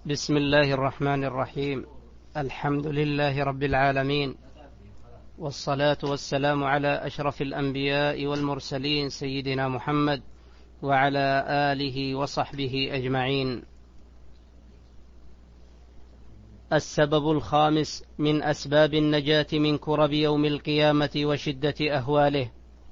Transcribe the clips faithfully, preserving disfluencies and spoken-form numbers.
بسم الله الرحمن الرحيم. الحمد لله رب العالمين، والصلاة والسلام على أشرف الأنبياء والمرسلين سيدنا محمد وعلى آله وصحبه أجمعين. السبب الخامس من أسباب النجاة من كرب يوم القيامة وشدة أهواله: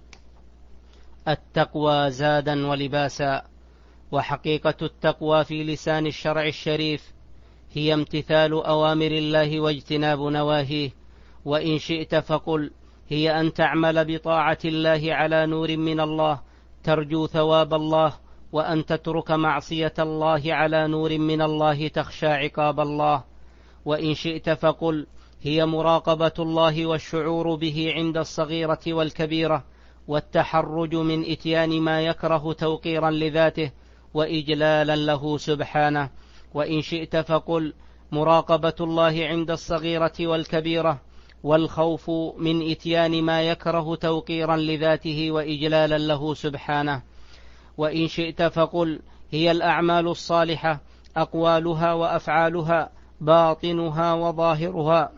التقوى زادا ولباسا. وحقيقة التقوى في لسان الشرع الشريف هي امتثال أوامر الله واجتناب نواهيه، وإن شئت فقل هي أن تعمل بطاعة الله على نور من الله ترجو ثواب الله، وأن تترك معصية الله على نور من الله تخشى عقاب الله. وإن شئت فقل هي مراقبة الله والشعور به عند الصغيرة والكبيرة، والتحرج من إتيان ما يكره توقيرا لذاته وإجلالا له سبحانه. وإن شئت فقل مراقبة الله عند الصغيرة والكبيرة، والخوف من إتيان ما يكره توقيرا لذاته وإجلالا له سبحانه. وإن شئت فقل هي الأعمال الصالحة، أقوالها وأفعالها، باطنها وظاهرها.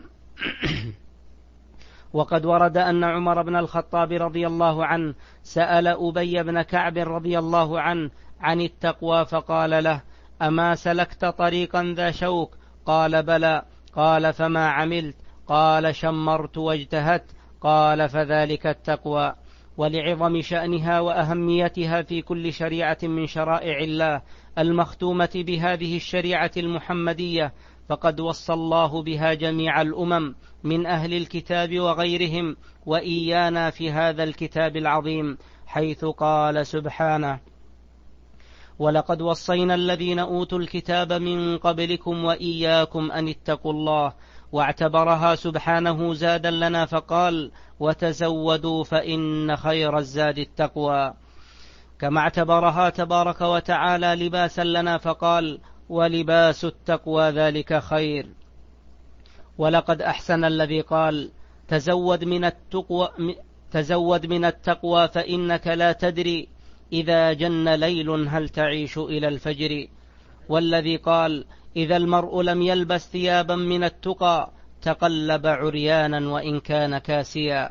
وقد ورد أن عمر بن الخطاب رضي الله عنه سأل أبي بن كعب رضي الله عنه عن التقوى فقال له: أما سلكت طريقا ذا شوك؟ قال: بلى. قال: فما عملت؟ قال: شمرت واجتهدت. قال: فذلك التقوى. ولعظم شأنها وأهميتها في كل شريعة من شرائع الله المختومة بهذه الشريعة المحمدية، فقد وصى الله بها جميع الأمم من أهل الكتاب وغيرهم، وإيانا في هذا الكتاب العظيم، حيث قال سبحانه: ولقد وصينا الذين أوتوا الكتاب من قبلكم وإياكم أن اتقوا الله. واعتبرها سبحانه زادا لنا فقال: وتزودوا فإن خير الزاد التقوى. كما اعتبرها تبارك وتعالى لباسا لنا فقال: ولباس التقوى ذلك خير. ولقد أحسن الذي قال: تزود من التقوى, تزود من التقوى فإنك لا تدري إذا جن ليل هل تعيش إلى الفجر. والذي قال: إذا المرء لم يلبس ثيابا من التقى تقلب عريانا وإن كان كاسيا.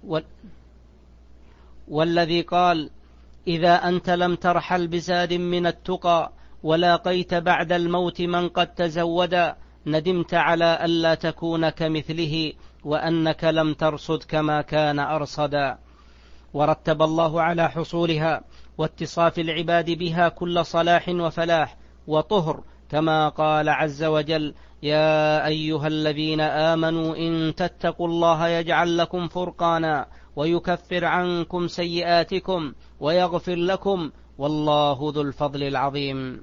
والذي قال: إذا أنت لم ترحل بزاد من التقى ولاقيت بعد الموت من قد تزود ندمت على ألا تكون كمثله وأنك لم ترصد كما كان أرصدا. ورتب الله على حصولها واتصاف العباد بها كل صلاح وفلاح وطهر، كما قال عز وجل: يا أيها الذين آمنوا إن تتقوا الله يجعل لكم فرقانا ويكفر عنكم سيئاتكم ويغفر لكم والله ذو الفضل العظيم.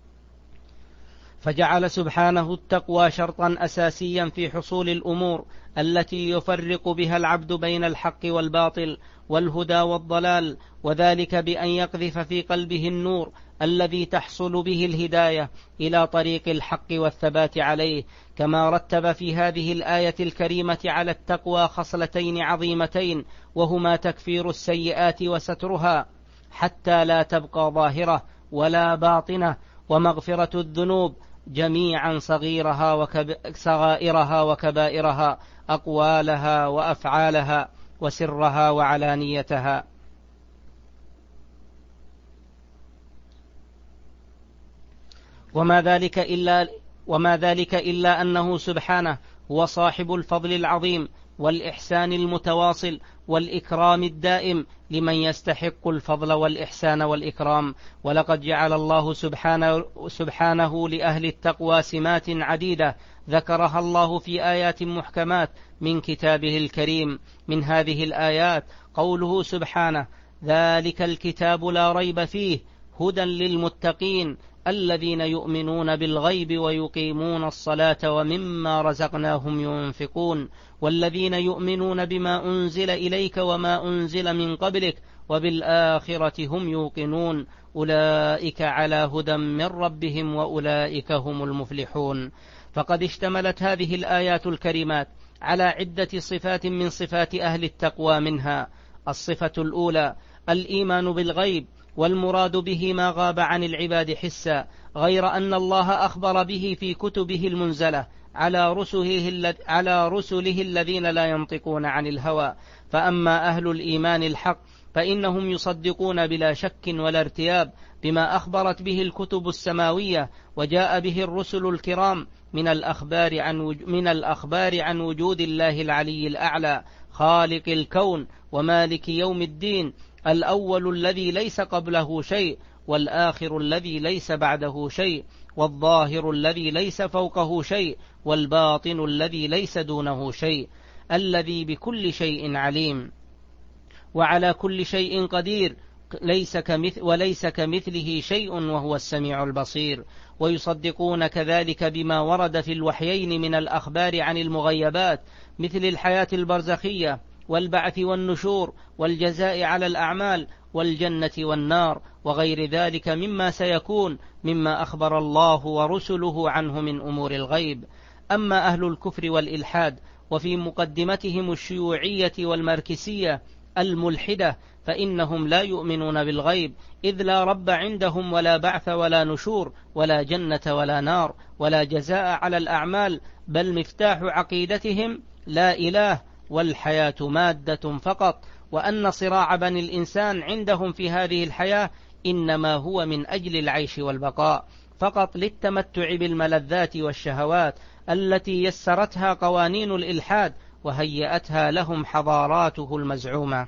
فجعل سبحانه التقوى شرطا أساسيا في حصول الأمور التي يفرق بها العبد بين الحق والباطل والهدى والضلال، وذلك بأن يقذف في قلبه النور الذي تحصل به الهداية إلى طريق الحق والثبات عليه. كما رتب في هذه الآية الكريمة على التقوى خصلتين عظيمتين، وهما تكفير السيئات وسترها حتى لا تبقى ظاهرة ولا باطنة، ومغفرة الذنوب جميعا صغيرها وكب... صغائرها وكبائرها، أقوالها وأفعالها، وسرها وعلانيتها. وما ذلك إلا وما ذلك إلا أنه سبحانه هو صاحب الفضل العظيم والإحسان المتواصل والإكرام الدائم لمن يستحق الفضل والإحسان والإكرام. ولقد جعل الله سبحانه, سبحانه لأهل التقوى سمات عديدة ذكرها الله في آيات محكمات من كتابه الكريم. من هذه الآيات قوله سبحانه: ذلك الكتاب لا ريب فيه هدى للمتقين الذين يؤمنون بالغيب ويقيمون الصلاة ومما رزقناهم ينفقون والذين يؤمنون بما أنزل إليك وما أنزل من قبلك وبالآخرة هم يوقنون أولئك على هدى من ربهم وأولئك هم المفلحون. فقد اشتملت هذه الآيات الكريمات على عدة صفات من صفات أهل التقوى، منها الصفة الأولى الإيمان بالغيب والمراد به ما غاب عن العباد حسا، غير أن الله أخبر به في كتبه المنزلة على رسله, على رسله الذين لا ينطقون عن الهوى. فأما أهل الإيمان الحق فإنهم يصدقون بلا شك ولا ارتياب بما أخبرت به الكتب السماوية وجاء به الرسل الكرام من الأخبار عن, من الأخبار عن وجود الله العلي الأعلى خالق الكون ومالك يوم الدين، الأول الذي ليس قبله شيء، والآخر الذي ليس بعده شيء، والظاهر الذي ليس فوقه شيء، والباطن الذي ليس دونه شيء، الذي بكل شيء عليم وعلى كل شيء قدير، ليس كمثل وليس كمثله شيء وهو السميع البصير. ويصدقون كذلك بما ورد في الوحيين من الأخبار عن المغيبات مثل الحياة البرزخية والبعث والنشور والجزاء على الأعمال والجنة والنار وغير ذلك مما سيكون مما أخبر الله ورسله عنه من أمور الغيب. أما أهل الكفر والإلحاد وفي مقدمتهم الشيوعية والماركسية الملحدة فإنهم لا يؤمنون بالغيب، إذ لا رب عندهم ولا بعث ولا نشور ولا جنة ولا نار ولا جزاء على الأعمال، بل مفتاح عقيدتهم لا إله والحياة مادة فقط، وأن صراع بني الإنسان عندهم في هذه الحياة إنما هو من أجل العيش والبقاء فقط، للتمتع بالملذات والشهوات التي يسرتها قوانين الإلحاد وهيأتها لهم حضاراته المزعومة.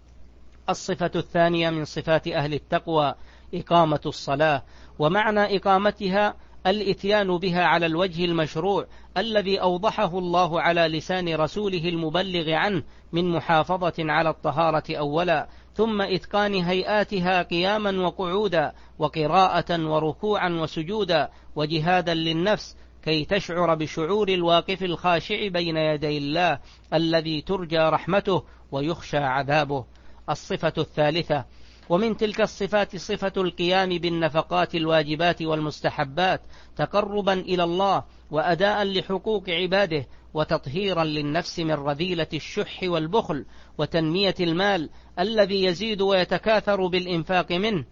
الصفة الثانية من صفات أهل التقوى إقامة الصلاة، ومعنى إقامتها الإتيان بها على الوجه المشروع الذي أوضحه الله على لسان رسوله المبلغ عنه من محافظة على الطهارة أولا، ثم إتقان هيئاتها قياما وقعودا وقراءة وركوعا وسجودا وجهادا للنفس كي تشعر بشعور الواقف الخاشع بين يدي الله الذي ترجى رحمته ويخشى عذابه. الصفة الثالثة ومن تلك الصفات صفة القيام بالنفقات الواجبات والمستحبات تقربا إلى الله وأداء لحقوق عباده وتطهيرا للنفس من رذيلة الشح والبخل وتنمية المال الذي يزيد ويتكاثر بالإنفاق منه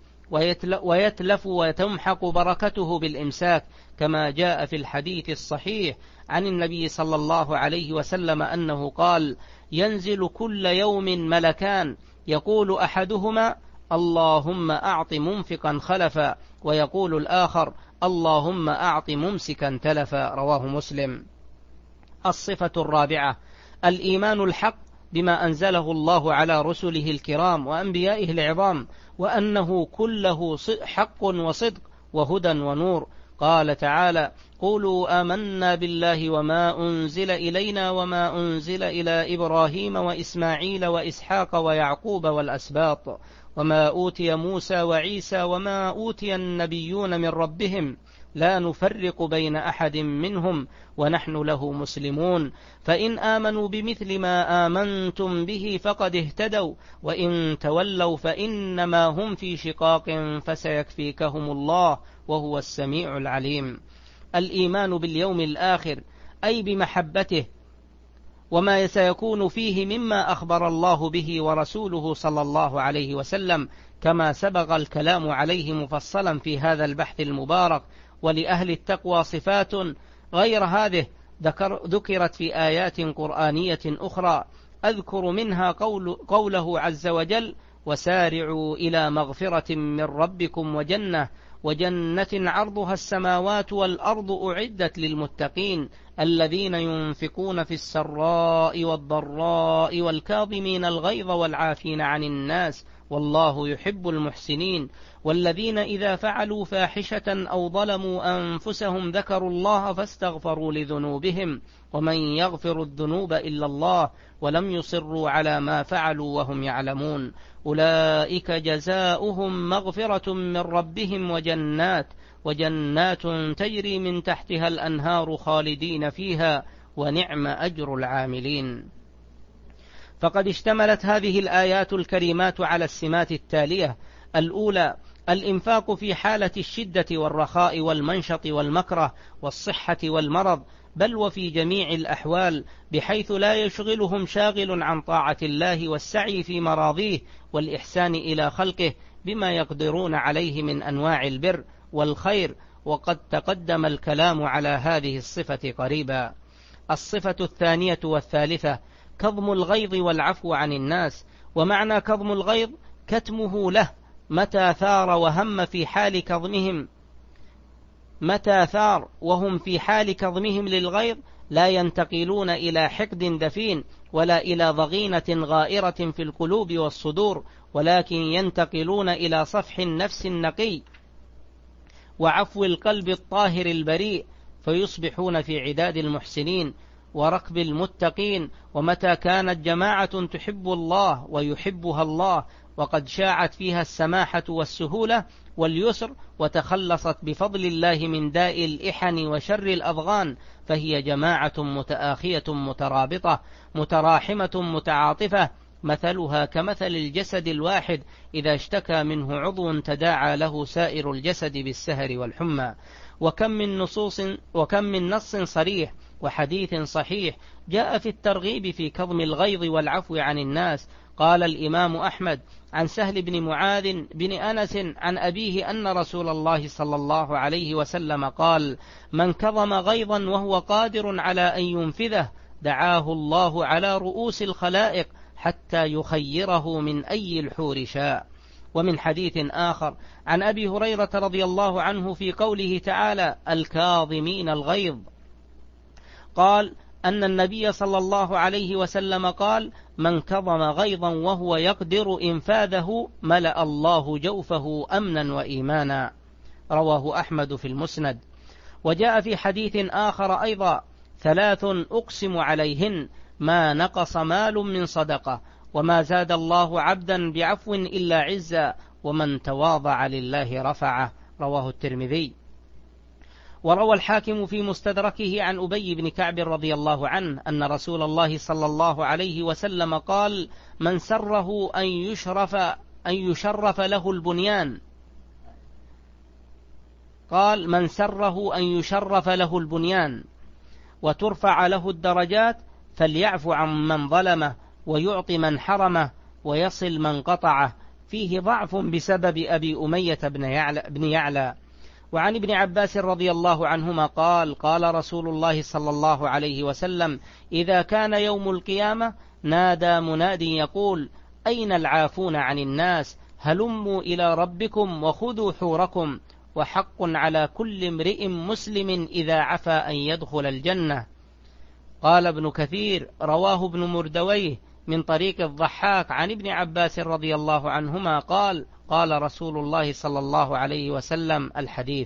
ويتلف وتمحق بركته بالإمساك، كما جاء في الحديث الصحيح عن النبي صلى الله عليه وسلم أنه قال: ينزل كل يوم ملكان يقول أحدهما اللهم أعط منفقا خلفا، ويقول الآخر اللهم أعط ممسكا تلفا، رواه مسلم. الصفة الرابعة الإيمان الحق بما أنزله الله على رسله الكرام وأنبيائه العظام، وأنه كله حق وصدق وهدى ونور. قال تعالى: قولوا آمنا بالله وما أنزل إلينا وما أنزل إلى إبراهيم وإسماعيل وإسحاق ويعقوب والأسباط وما أوتي موسى وعيسى وما أوتي النبيون من ربهم لا نفرق بين أحد منهم ونحن له مسلمون، فإن آمنوا بمثل ما آمنتم به فقد اهتدوا وإن تولوا فإنما هم في شقاق فسيكفيكهم الله وهو السميع العليم. الإيمان باليوم الآخر أي بمحبته وما سيكون فيه مما أخبر الله به ورسوله صلى الله عليه وسلم، كما سبق الكلام عليه مفصلا في هذا البحث المبارك. ولأهل التقوى صفات غير هذه ذكر ذكرت في آيات قرآنية أخرى، أذكر منها قول قوله عز وجل: وسارعوا إلى مغفرة من ربكم وجنة وجنة عرضها السماوات والأرض أعدت للمتقين الذين ينفقون في السراء والضراء والكاظمين الغيظ والعافين عن الناس والله يحب المحسنين، والذين إذا فعلوا فاحشة أو ظلموا أنفسهم ذكروا الله فاستغفروا لذنوبهم ومن يغفر الذنوب إلا الله ولم يصروا على ما فعلوا وهم يعلمون، أولئك جزاؤهم مغفرة من ربهم وجنات وجنات تجري من تحتها الأنهار خالدين فيها ونعم أجر العاملين. فقد اشتملت هذه الآيات الكريمات على السمات التالية: الأولى الإنفاق في حالة الشدة والرخاء والمنشط والمكره والصحة والمرض، بل وفي جميع الأحوال، بحيث لا يشغلهم شاغل عن طاعة الله والسعي في مراضيه والإحسان إلى خلقه بما يقدرون عليه من أنواع البر والخير، وقد تقدم الكلام على هذه الصفة قريبا. الصفة الثانية والثالثة كظم الغيظ والعفو عن الناس. ومعنى كظم الغيظ كتمه له متى ثار وهم في حال كظمهم متى ثار وهم في حال كظمهم للغيظ، لا ينتقلون إلى حقد دفين ولا إلى ضغينة غائرة في القلوب والصدور، ولكن ينتقلون إلى صفح النفس النقي وعفو القلب الطاهر البريء، فيصبحون في عداد المحسنين وركب المتقين. ومتى كانت جماعة تحب الله ويحبها الله وقد شاعت فيها السماحة والسهولة واليسر، وتخلصت بفضل الله من داء الإحن وشر الأضغان، فهي جماعة متآخية مترابطة متراحمة متعاطفة، مثلها كمثل الجسد الواحد إذا اشتكى منه عضو تداعى له سائر الجسد بالسهر والحمى. وكم من نصوص وكم من نص صريح وحديث صحيح جاء في الترغيب في كظم الغيظ والعفو عن الناس. قال الإمام أحمد عن سهل بن معاذ بن أنس عن أبيه أن رسول الله صلى الله عليه وسلم قال: من كظم غيظا وهو قادر على أن ينفذه دعاه الله على رؤوس الخلائق حتى يخيره من أي الحور شاء. ومن حديث آخر عن أبي هريرة رضي الله عنه في قوله تعالى: الكاظمين الغيظ، قال أن النبي صلى الله عليه وسلم قال: من كظم غيظا وهو يقدر إنفاذه ملأ الله جوفه أمنا وإيمانا. رواه أحمد في المسند. وجاء في حديث آخر أيضا: ثلاث أقسم عليهن ما نقص مال من صدقة وما زاد الله عبدا بعفو إلا عزا ومن تواضع لله رفعه. رواه الترمذي. وروى الحاكم في مستدركه عن أبي بن كعب رضي الله عنه أن رسول الله صلى الله عليه وسلم قال: من سره أن يشرف أن يشرف له البنيان قال من سره أن يشرف له البنيان وترفع له الدرجات فليعفو عن من ظلمه ويعطي من حرمه ويصل من قطعه. فيه ضعف بسبب أبي أمية بن يعلى, بن يعلى. وعن ابن عباس رضي الله عنهما قال: قال رسول الله صلى الله عليه وسلم: إذا كان يوم القيامة نادى مناد يقول: أين العافون عن الناس؟ هلموا إلى ربكم وخذوا حوركم. وحق على كل امرئ مسلم إذا عفا أن يدخل الجنة. قال ابن كثير: رواه ابن مردويه من طريق الضحاك عن ابن عباس رضي الله عنهما قال: قال رسول الله صلى الله عليه وسلم. الحديث.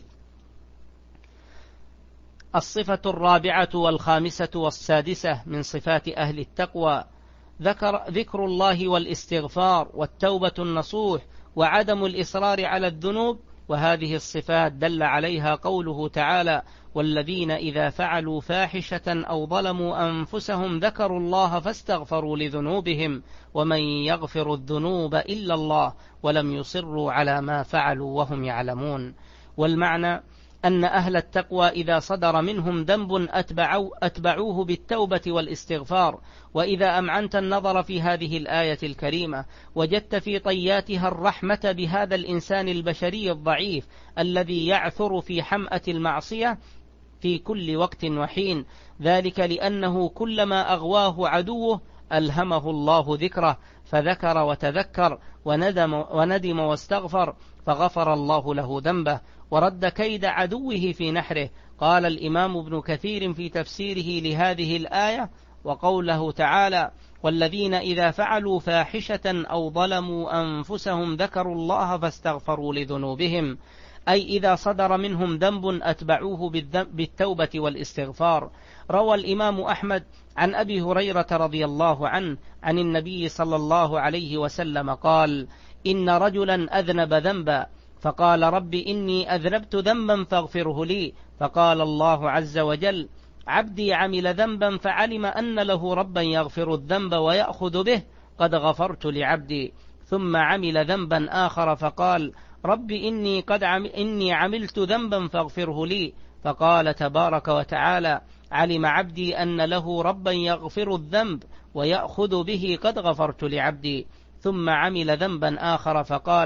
الصفة الرابعة والخامسة والسادسة من صفات أهل التقوى ذكر ذكر الله والاستغفار والتوبة النصوح وعدم الإصرار على الذنوب. وهذه الصفات دل عليها قوله تعالى: والذين إذا فعلوا فاحشة أو ظلموا أنفسهم ذكروا الله فاستغفروا لذنوبهم ومن يغفر الذنوب إلا الله ولم يصروا على ما فعلوا وهم يعلمون. والمعنى أن أهل التقوى إذا صدر منهم ذنب أتبعوا أتبعوه بالتوبة والاستغفار. وإذا أمعنت النظر في هذه الآية الكريمة وجدت في طياتها الرحمة بهذا الإنسان البشري الضعيف الذي يعثر في حمأة المعصية في كل وقت وحين، ذلك لأنه كلما أغواه عدوه ألهمه الله ذكره فذكر وتذكر وندم, وندم واستغفر فغفر الله له ذنبه ورد كيد عدوه في نحره. قال الإمام ابن كثير في تفسيره لهذه الآية: وقوله تعالى: والذين إذا فعلوا فاحشة أو ظلموا أنفسهم ذكروا الله فاستغفروا لذنوبهم، أي إذا صدر منهم ذنب أتبعوه بالتوبة والاستغفار. روى الإمام أحمد عن أبي هريرة رضي الله عنه عن النبي صلى الله عليه وسلم قال: إن رجلا أذنب ذنبا فقال: رب إني أذنبت ذنبا فاغفره لي. فقال الله عز وجل: عبدي عمل ذنبا فعلم أن له ربا يغفر الذنب ويأخذ به، قد غفرت لعبدي. ثم عمل ذنبا آخر فقال: رب إني, قد عم إني عملت ذنبا فاغفره لي. فقال تبارك وتعالى: علم عبدي أن له ربا يغفر الذنب ويأخذ به، قد غفرت لعبدي. ثم عمل ذنبا آخر فقال: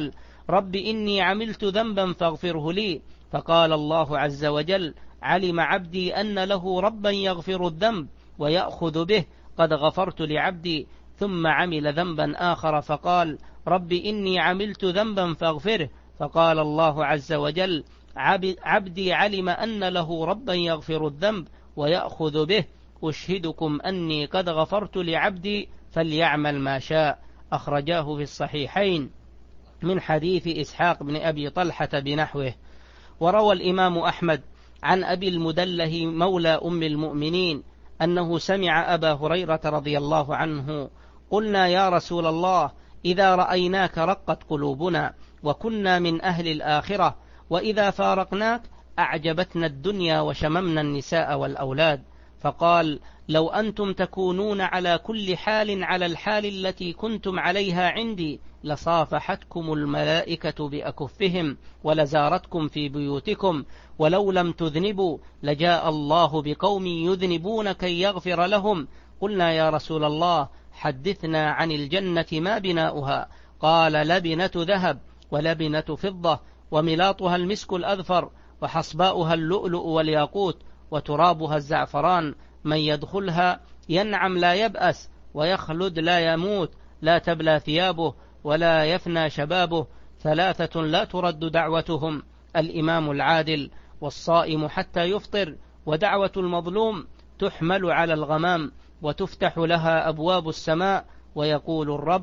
رب إني عملت ذنبا فاغفره لي، فقال الله عز وجل علم عبدي أن له ربا يغفر الذنب ويأخذ به، قد غفرت لعبدي. ثم عمل ذنبا آخر فقال رب إني عملت ذنبا فاغفره، فقال الله عز وجل عبدي علم أن له ربا يغفر الذنب ويأخذ به، أشهدكم أني قد غفرت لعبدي فليعمل ما شاء. أخرجاه في الصحيحين من حديث إسحاق بن أبي طلحة بنحوه. وروى الإمام أحمد عن أبي المدله مولى أم المؤمنين أنه سمع أبا هريرة رضي الله عنه قلنا يا رسول الله إذا رأيناك رقت قلوبنا وكنا من أهل الآخرة، وإذا فارقناك أعجبتنا الدنيا وشممنا النساء والأولاد. فقال لو أنتم تكونون على كل حال على الحال التي كنتم عليها عندي لصافحتكم الملائكة بأكفهم ولزارتكم في بيوتكم، ولو لم تذنبوا لجاء الله بقوم يذنبون كي يغفر لهم. قلنا يا رسول الله حدثنا عن الجنة ما بناؤها؟ قال لبنة ذهب ولبنة فضة وملاطها المسك الأذفر وحصباؤها اللؤلؤ والياقوت وترابها الزعفران، من يدخلها ينعم لا يبأس ويخلد لا يموت، لا تبلى ثيابه ولا يفنى شبابه. ثلاثة لا ترد دعوتهم الإمام العادل والصائم حتى يفطر، ودعوة المظلوم تحمل على الغمام وتفتح لها أبواب السماء، ويقول الرب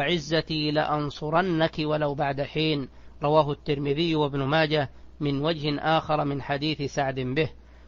وعزتي لأنصرنك ولو بعد حين. رواه الترمذي وابن ماجه من وجه آخر من حديث سعد به.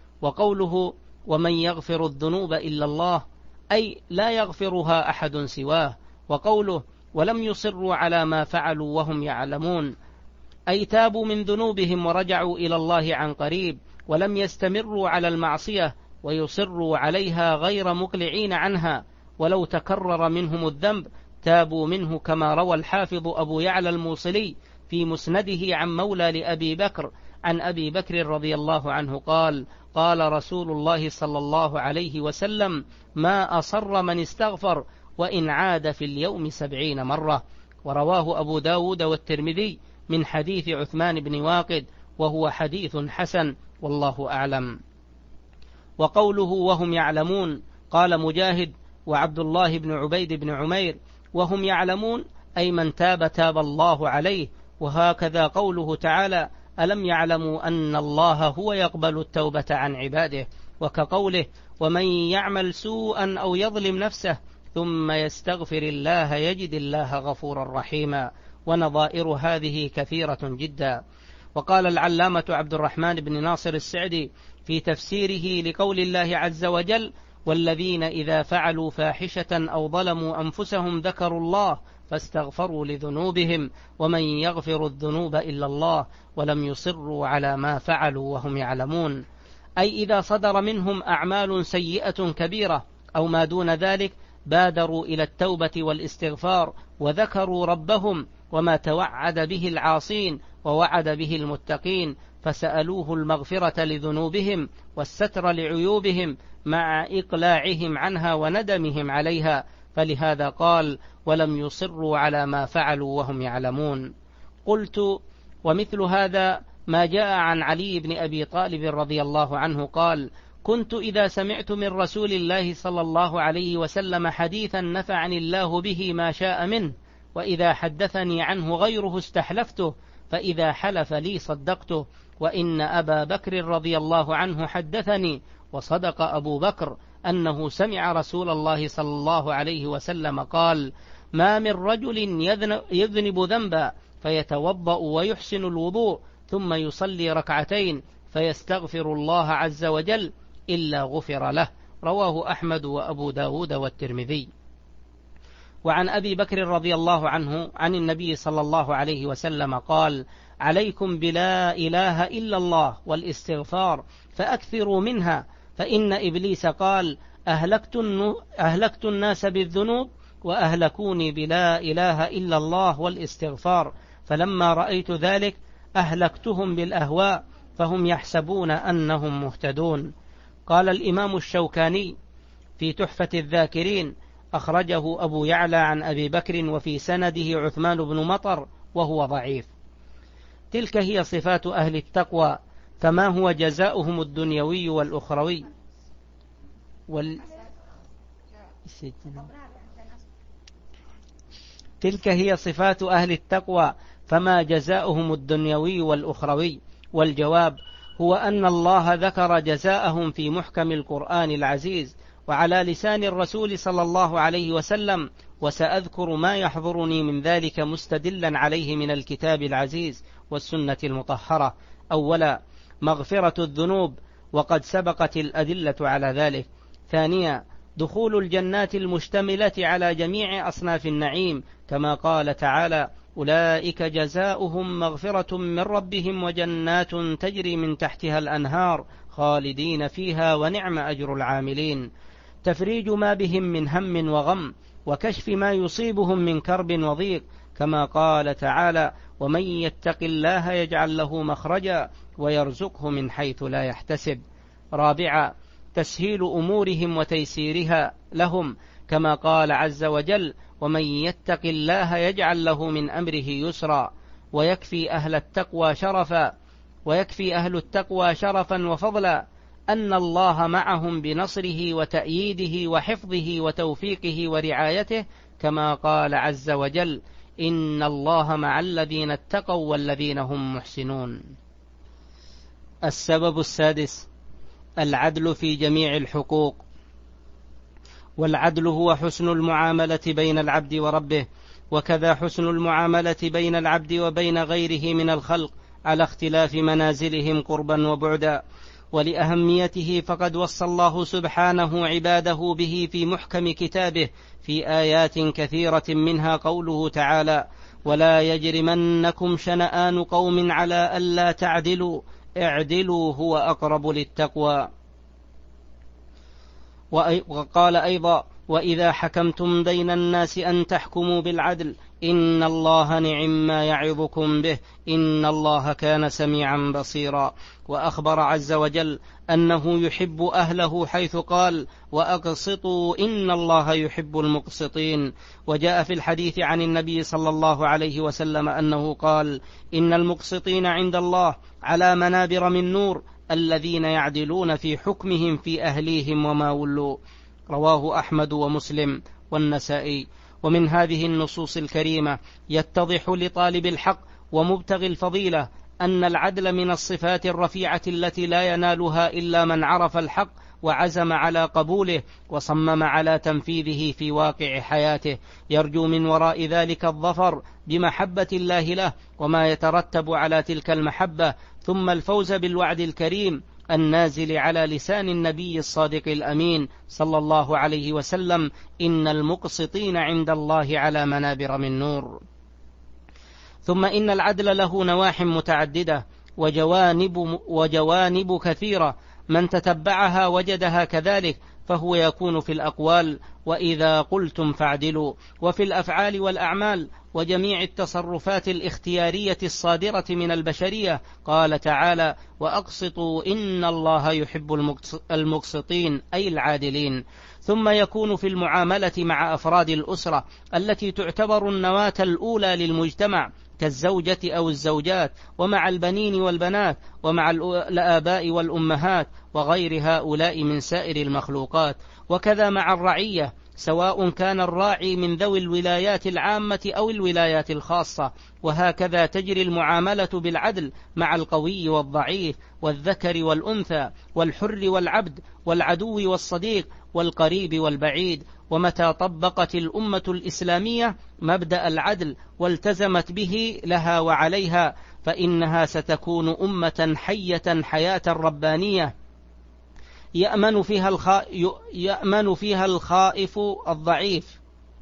وقوله ومن يغفر الذنوب إلا الله أي لا يغفرها أحد سواه. وقوله ولم يصروا على ما فعلوا وهم يعلمون أي تابوا من ذنوبهم ورجعوا إلى الله عن قريب، ولم يستمروا على المعصية ويصروا عليها غير مقلعين عنها، ولو تكرر منهم الذنب تابوا منه، كما روى الحافظ أبو يعلى الموصلي في مسنده عن مولى لأبي بكر عن أبي بكر رضي الله عنه قال قال رسول الله صلى الله عليه وسلم ما أصر من استغفر وإن عاد في اليوم سبعين مرة. ورواه أبو داود والترمذي من حديث عثمان بن واقد وهو حديث حسن والله أعلم. وقوله وهم يعلمون قال مجاهد وعبد الله بن عبيد بن عمير وهم يعلمون أي من تاب تاب الله عليه. وهكذا قوله تعالى ألم يعلموا أن الله هو يقبل التوبة عن عباده. وكقوله ومن يعمل سوءا أو يظلم نفسه ثم يستغفر الله يجد الله غفورا رحيما. ونظائر هذه كثيرة جدا. وقال العلامة عبد الرحمن بن ناصر السعدي في تفسيره لقول الله عز وجل والذين إذا فعلوا فاحشة أو ظلموا أنفسهم ذكروا الله فاستغفروا لذنوبهم ومن يغفر الذنوب إلا الله ولم يصروا على ما فعلوا وهم يعلمون، أي إذا صدر منهم أعمال سيئة كبيرة أو ما دون ذلك بادروا إلى التوبة والاستغفار وذكروا ربهم وما توعد به العاصين ووعد به المتقين، فسألوه المغفرة لذنوبهم والستر لعيوبهم مع إقلاعهم عنها وندمهم عليها، فلهذا قال ولم يصروا على ما فعلوا وهم يعلمون. قلت ومثل هذا ما جاء عن علي بن أبي طالب رضي الله عنه قال كنت إذا سمعت من رسول الله صلى الله عليه وسلم حديثا نفعني الله به ما شاء منه، وإذا حدثني عنه غيره استحلفته، فإذا حلف لي صدقته. وإن أبا بكر رضي الله عنه حدثني وصدق أبو بكر أنه سمع رسول الله صلى الله عليه وسلم قال ما من رجل يذنب ذنبا فيتوضأ ويحسن الوضوء ثم يصلي ركعتين فيستغفر الله عز وجل إلا غفر له. رواه أحمد وأبو داود والترمذي. وعن أبي بكر رضي الله عنه عن النبي صلى الله عليه وسلم قال عليكم بلا إله إلا الله والاستغفار فأكثروا منها، فإن إبليس قال أهلكت, أهلكت الناس بالذنوب وأهلكوني بلا إله إلا الله والاستغفار، فلما رأيت ذلك أهلكتهم بالأهواء فهم يحسبون أنهم مهتدون. قال الإمام الشوكاني في تحفة الذاكرين أخرجه أبو يعلى عن أبي بكر وفي سنده عثمان بن مطر وهو ضعيف. تلك هي صفات أهل التقوى، فما هو جزاؤهم الدنيوي والأخروي وال... تلك هي صفات أهل التقوى فما جزاؤهم الدنيوي والأخروي. والجواب هو أن الله ذكر جزاءهم في محكم القرآن العزيز وعلى لسان الرسول صلى الله عليه وسلم، وسأذكر ما يحضرني من ذلك مستدلا عليه من الكتاب العزيز والسنة المطهرة. أولا، مغفرة الذنوب، وقد سبقت الأدلة على ذلك. ثانيا، دخول الجنات المشتملة على جميع أصناف النعيم، كما قال تعالى: أولئك جزاؤهم مغفرة من ربهم وجنات تجري من تحتها الأنهار خالدين فيها ونعم أجر العاملين. تفريج ما بهم من هم وغم، وكشف ما يصيبهم من كرب وضيق، كما قال تعالى: ومن يتق الله يجعل له مخرجا ويرزقه من حيث لا يحتسب. رابعا، تسهيل أمورهم وتيسيرها لهم، كما قال عز وجل: ومن يتق الله يجعل له من أمره يسرا. ويكفي أهل التقوى شرفا ويكفي أهل التقوى شرفا وفضلا أن الله معهم بنصره وتأييده وحفظه وتوفيقه ورعايته، كما قال عز وجل: إن الله مع الذين اتقوا والذين هم محسنون. السبب السادس، العدل في جميع الحقوق. والعدل هو حسن المعاملة بين العبد وربه، وكذا حسن المعاملة بين العبد وبين غيره من الخلق على اختلاف منازلهم قربا وبعدا. ولأهميته فقد وصى الله سبحانه عباده به في محكم كتابه في آيات كثيرة، منها قوله تعالى: ولا يجرمنكم شنآن قوم على ألا تعدلوا اعدلوا هو أقرب للتقوى. وقال أيضا: وإذا حكمتم بين الناس أن تحكموا بالعدل إن الله نعم ما يعظكم به إن الله كان سميعا بصيرا. وأخبر عز وجل أنه يحب أهله حيث قال: وأقسطوا إن الله يحب المقسطين. وجاء في الحديث عن النبي صلى الله عليه وسلم أنه قال: إن المقسطين عند الله على منابر من نور الذين يعدلون في حكمهم في أهليهم وما ولوا. رواه أحمد ومسلم والنسائي. ومن هذه النصوص الكريمة يتضح لطالب الحق ومبتغي الفضيلة أن العدل من الصفات الرفيعة التي لا ينالها إلا من عرف الحق وعزم على قبوله وصمم على تنفيذه في واقع حياته، يرجو من وراء ذلك الظفر بمحبة الله له وما يترتب على تلك المحبة، ثم الفوز بالوعد الكريم النازل على لسان النبي الصادق الأمين صلى الله عليه وسلم: إن المقسطين عند الله على منابر من نور. ثم إن العدل له نواح متعددة وجوانب, وجوانب كثيرة، من تتبعها وجدها كذلك، فهو يكون في الأقوال وإذا قلتم فاعدلوا، وفي الأفعال والأعمال وجميع التصرفات الاختيارية الصادرة من البشرية. قال تعالى: وأقسطوا إن الله يحب المقسطين أي العادلين. ثم يكون في المعاملة مع أفراد الأسرة التي تعتبر النواة الأولى للمجتمع كالزوجة أو الزوجات، ومع البنين والبنات، ومع الآباء والأمهات وغير هؤلاء من سائر المخلوقات، وكذا مع الرعية، سواء كان الراعي من ذوي الولايات العامة أو الولايات الخاصة. وهكذا تجري المعاملة بالعدل مع القوي والضعيف والذكر والأنثى والحر والعبد والعدو والصديق والقريب والبعيد. ومتى طبقت الأمة الإسلامية مبدأ العدل والتزمت به لها وعليها، فإنها ستكون أمة حية حياة ربانية يأمن فيها, الخ... يأمن فيها الخائف الضعيف،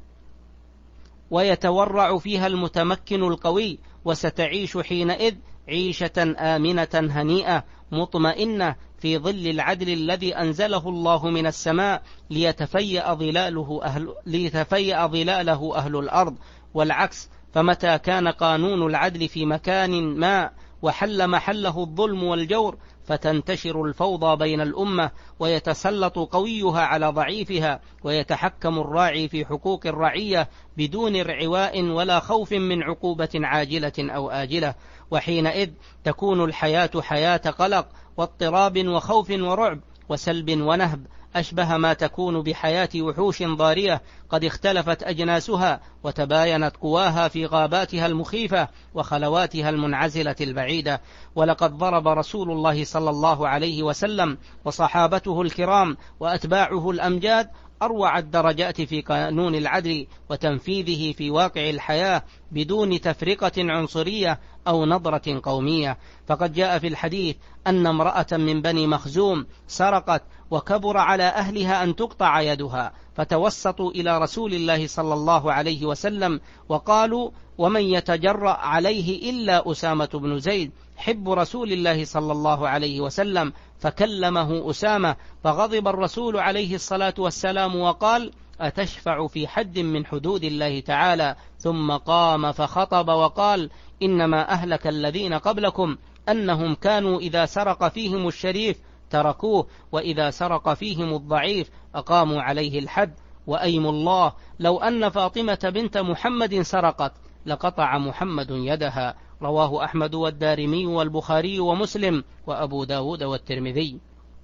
ويتورع فيها المتمكن القوي، وستعيش حينئذ عيشة آمنة هنيئة مطمئنة في ظل العدل الذي أنزله الله من السماء ليتفيأ ظلاله أهل, ليتفيأ ظلاله أهل الأرض. والعكس، فمتى كان قانون العدل في مكان ما وحل محله الظلم والجور، فتنتشر الفوضى بين الأمة، ويتسلط قويها على ضعيفها، ويتحكم الراعي في حقوق الرعية بدون رعواء ولا خوف من عقوبة عاجلة أو آجلة. وحينئذ تكون الحياة حياة قلق واضطراب وخوف ورعب وسلب ونهب، أشبه ما تكون بحياة وحوش ضارية قد اختلفت أجناسها وتباينت قواها في غاباتها المخيفة وخلواتها المنعزلة البعيدة. ولقد ضرب رسول الله صلى الله عليه وسلم وصحابته الكرام وأتباعه الأمجاد أروع الدرجات في قانون العدل وتنفيذه في واقع الحياة بدون تفرقة عنصرية أو نظرة قومية. فقد جاء في الحديث أن امرأة من بني مخزوم سرقت، وكبر على أهلها أن تقطع يدها، فتوسطوا إلى رسول الله صلى الله عليه وسلم وقالوا: ومن يتجرأ عليه إلا أسامة بن زيد حب رسول الله صلى الله عليه وسلم. فكلمه أسامة، فغضب الرسول عليه الصلاة والسلام وقال: أتشفع في حد من حدود الله تعالى؟ ثم قام فخطب وقال: إنما أهلك الذين قبلكم أنهم كانوا إذا سرق فيهم الشريف تركوه، وإذا سرق فيهم الضعيف أقاموا عليه الحد. وأيم الله لو أن فاطمة بنت محمد سرقت لقطع محمد يدها. رواه أحمد والدارمي والبخاري ومسلم وأبو داود والترمذي.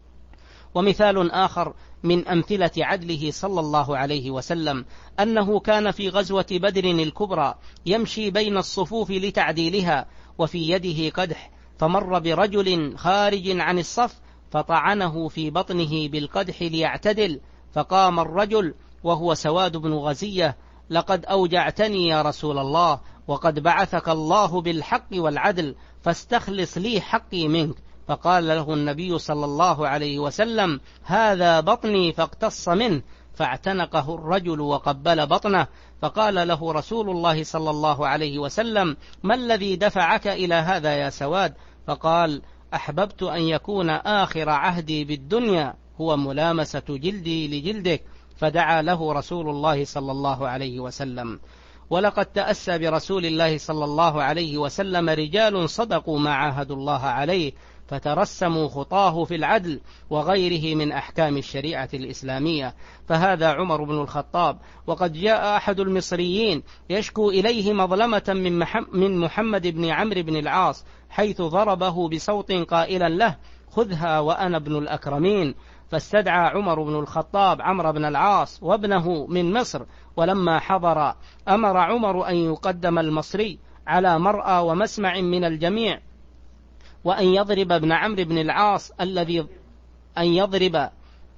ومثال آخر من أمثلة عدله صلى الله عليه وسلم أنه كان في غزوة بدر الكبرى يمشي بين الصفوف لتعديلها، وفي يده قدح، فمر برجل خارج عن الصف فطعنه في بطنه بالقدح ليعتدل، فقام الرجل وهو سواد بن غزية: لقد أوجعتني يا رسول الله، وقد بعثك الله بالحق والعدل، فاستخلص لي حقي منك. فقال له النبي صلى الله عليه وسلم: هذا بطني، فاقتص منه. فاعتنقه الرجل وقبل بطنه، فقال له رسول الله صلى الله عليه وسلم: ما الذي دفعك إلى هذا يا سواد؟ فقال: أحببت أن يكون آخر عهدي بالدنيا هو ملامسة جلدي لجلدك. فدعا له رسول الله صلى الله عليه وسلم. ولقد تأسى برسول الله صلى الله عليه وسلم رجال صدقوا ما عاهدوا الله عليه، فترسموا خطاه في العدل وغيره من أحكام الشريعة الإسلامية. فهذا عمر بن الخطاب، وقد جاء أحد المصريين يشكو إليه مظلمة من محمد بن عمرو بن العاص، حيث ضربه بصوت قائلا له: خذها وأنا ابن الأكرمين. فاستدعى عمر بن الخطاب عمرو بن العاص وابنه من مصر، ولما حضر أمر عمر أن يقدم المصري على مرأى ومسمع من الجميع، وأن يضرب ابن عمرو بن العاص الذي أن يضرب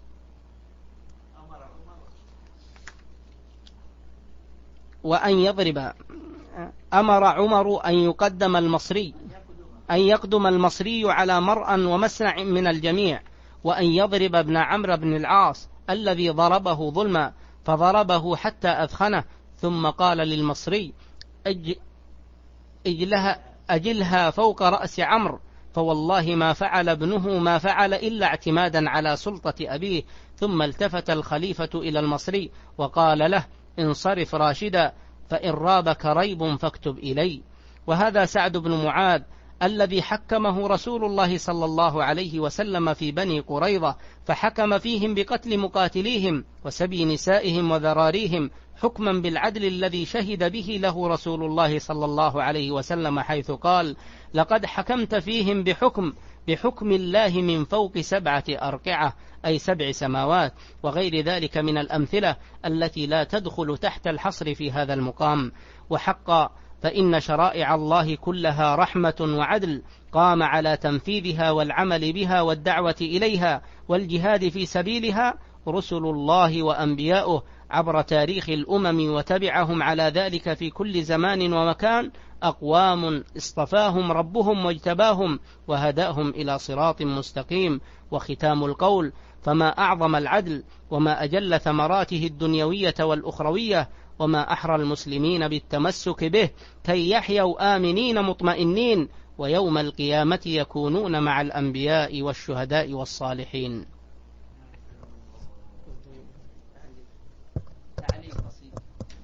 وأن يضرب أمر عمر أن يقدم المصري أن يقدم المصري على مرأى ومسمع من الجميع، وأن يضرب ابن عمرو بن العاص الذي ضربه ظلما، فضربه حتى أثخنه، ثم قال للمصري: أج... أجلها, أجلها فوق رأس عمرو، فوالله ما فعل ابنه ما فعل إلا اعتمادا على سلطة أبيه. ثم التفت الخليفة إلى المصري وقال له: انصرف راشدا، فإن رابك ريب فاكتب إلي. وهذا سعد بن معاذ الذي حكمه رسول الله صلى الله عليه وسلم في بني قريظة، فحكم فيهم بقتل مقاتليهم وسبي نسائهم وذراريهم حكما بالعدل الذي شهد به له رسول الله صلى الله عليه وسلم، حيث قال: لقد حكمت فيهم بحكم بحكم الله من فوق سبعة أرقعة، أي سبع سماوات، وغير ذلك من الأمثلة التي لا تدخل تحت الحصر في هذا المقام. وحقا فإن شرائع الله كلها رحمة وعدل، قام على تنفيذها والعمل بها والدعوة إليها والجهاد في سبيلها رسل الله وأنبياؤه عبر تاريخ الأمم، وتبعهم على ذلك في كل زمان ومكان أقوام اصطفاهم ربهم واجتباهم وهداهم إلى صراط مستقيم. وختام القول: فما أعظم العدل، وما أجل ثمراته الدنيوية والأخروية، وما أحرى المسلمين بالتمسك به كي يحيوا آمنين مطمئنين، ويوم القيامة يكونون مع الأنبياء والشهداء والصالحين.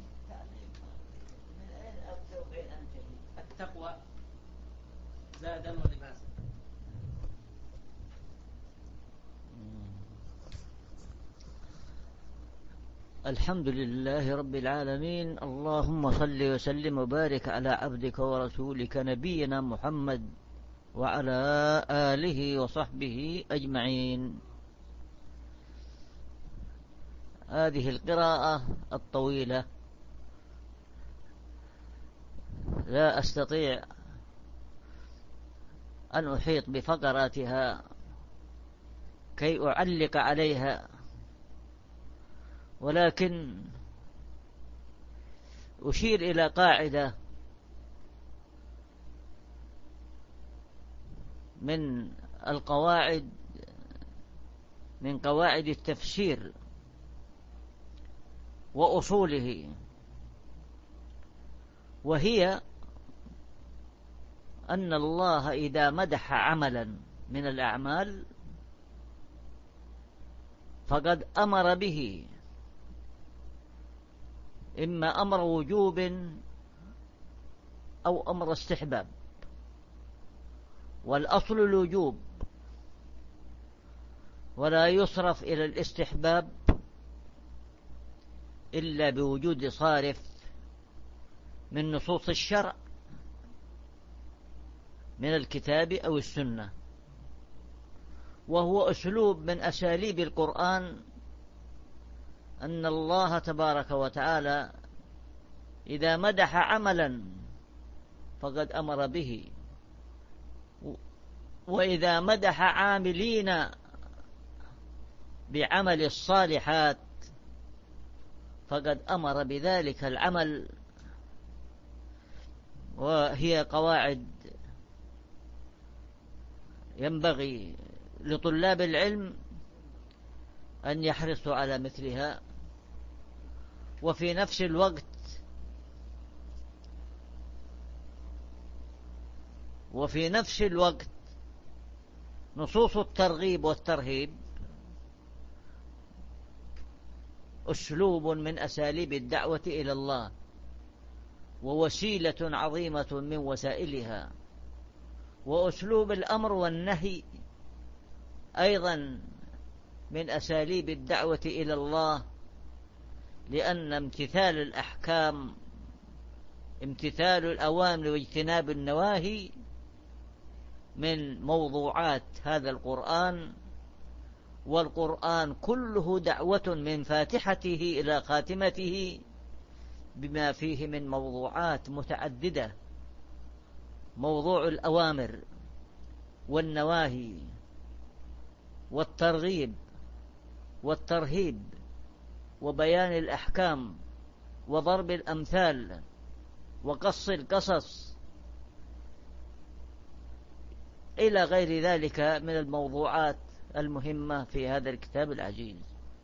التقوى زاد الحمد لله رب العالمين، اللهم صل وسلم وبارك على عبدك ورسولك نبينا محمد وعلى آله وصحبه أجمعين. هذه القراءة الطويلة لا أستطيع أن أحيط بفقراتها كي أعلق عليها، ولكن أشير إلى قاعدة من القواعد من قواعد التفسير وأصوله، وهي أن الله إذا مدح عملا من الأعمال فقد أمر به، إما أمر وجوب أو أمر استحباب، والأصل الوجوب، ولا يصرف إلى الاستحباب إلا بوجود صارف من نصوص الشرع من الكتاب أو السنة، وهو أسلوب من أساليب القرآن أن الله تبارك وتعالى إذا مدح عملا فقد أمر به، وإذا مدح عاملين بعمل الصالحات فقد أمر بذلك العمل. وهي قواعد ينبغي لطلاب العلم أن يحرصوا على مثلها، وفي نفس الوقت وفي نفس الوقت نصوص الترغيب والترهيب أسلوب من أساليب الدعوة إلى الله، ووسيلة عظيمة من وسائلها، وأسلوب الأمر والنهي أيضا من أساليب الدعوة إلى الله، لأن امتثال الأحكام، امتثال الأوامر واجتناب النواهي من موضوعات هذا القرآن، والقرآن كله دعوة من فاتحته إلى خاتمته بما فيه من موضوعات متعددة: موضوع الأوامر والنواهي والترغيب والترهيب وبيان الأحكام وضرب الأمثال وقص القصص إلى غير ذلك من الموضوعات المهمة في هذا الكتاب العزيز.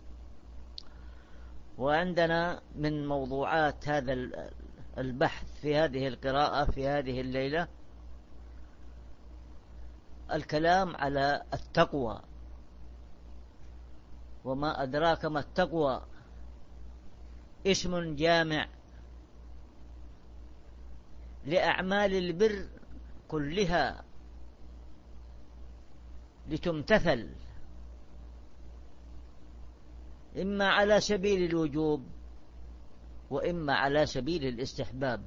وعندنا من موضوعات هذا البحث في هذه القراءة في هذه الليلة الكلام على التقوى. وما أدراك ما التقوى؟ اسم جامع لأعمال البر كلها لتمتثل، إما على سبيل الوجوب وإما على سبيل الاستحباب.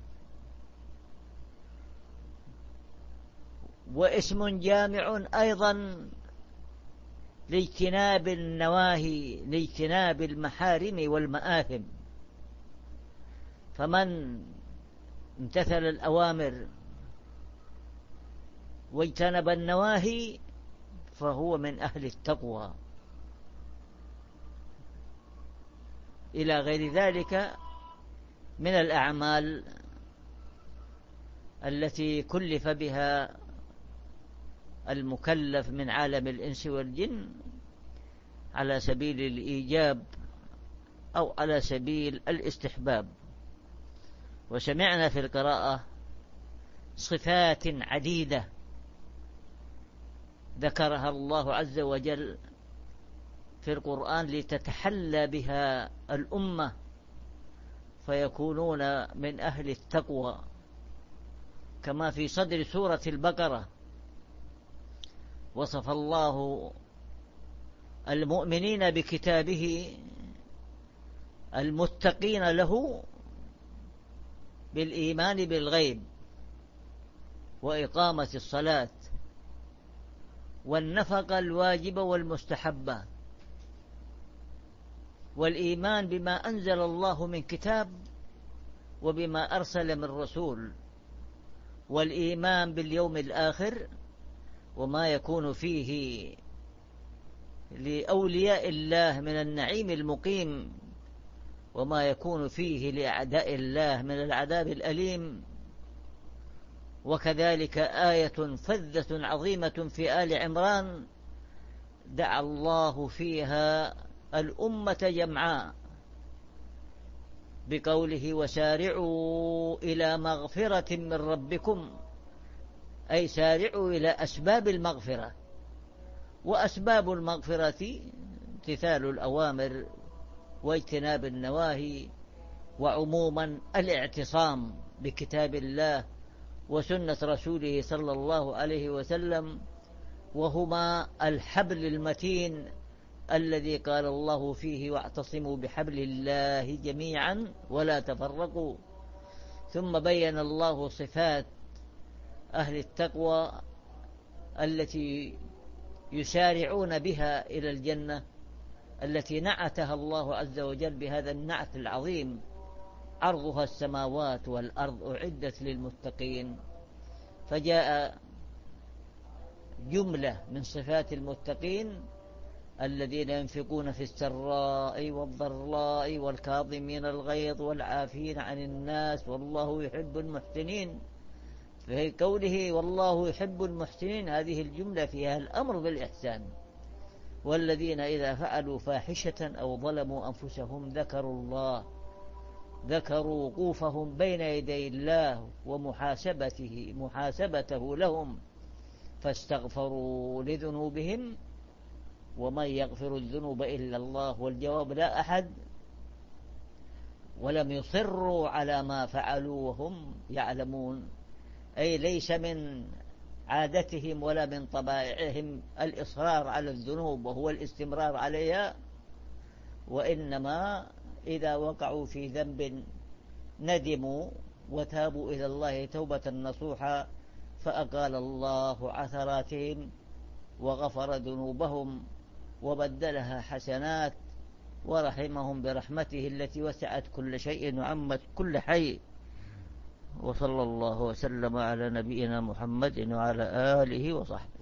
واسم جامع أيضا لاجتناب النواهي، لاجتناب المحارم والمآثم. فمن امتثل الأوامر واجتنب النواهي فهو من أهل التقوى، إلى غير ذلك من الأعمال التي كلف بها المكلف من عالم الإنس والجن على سبيل الإيجاب أو على سبيل الاستحباب. وسمعنا في القراءة صفات عديدة ذكرها الله عز وجل في القرآن لتتحلى بها الأمة فيكونون من أهل التقوى، كما في صدر سورة البقرة وصف الله المؤمنين بكتابه المتقين له بالإيمان بالغيب وإقامة الصلاة والنفقة الواجبة والمستحبة والإيمان بما أنزل الله من كتاب وبما أرسل من رسول والإيمان باليوم الآخر وما يكون فيه لأولياء الله من النعيم المقيم وما يكون فيه لأعداء الله من العذاب الأليم. وكذلك آية فذة عظيمة في آل عمران دعا الله فيها الأمة جمعاء بقوله وسارعوا إلى مغفرة من ربكم، أي سارعوا إلى أسباب المغفرة، وأسباب المغفرة امتثال الأوامر واجتناب النواهي، وعموما الاعتصام بكتاب الله وسنة رسوله صلى الله عليه وسلم، وهما الحبل المتين الذي قال الله فيه واعتصموا بحبل الله جميعا ولا تفرقوا. ثم بين الله صفات أهل التقوى التي يسارعون بها إلى الجنة، التي نعتها الله عز وجل بهذا النعت العظيم عرضها السماوات والأرض أعدت للمتقين. فجاء جملة من صفات المتقين الذين ينفقون في السراء والضراء والكاظمين الغيظ والعافين عن الناس والله يحب المحسنين. في قوله والله يحب المحسنين هذه الجملة فيها الأمر بالإحسان. والذين إذا فعلوا فاحشة أو ظلموا أنفسهم ذكروا الله ذكروا وقوفهم بين يدي الله ومحاسبته محاسبته لهم فاستغفروا لذنوبهم ومن يغفر الذنوب إلا الله، والجواب لا أحد، ولم يصروا على ما فعلوا وهم يعلمون، أي ليس من عادتهم ولا من طبائعهم الإصرار على الذنوب وهو الاستمرار عليها، وإنما إذا وقعوا في ذنب ندموا وتابوا إلى الله توبة نصوحا فأقال الله عثراتهم وغفر ذنوبهم وبدلها حسنات ورحمهم برحمته التي وسعت كل شيء وعمت كل حي. وصلى الله وسلم على نبينا محمد وعلى آله وصحبه.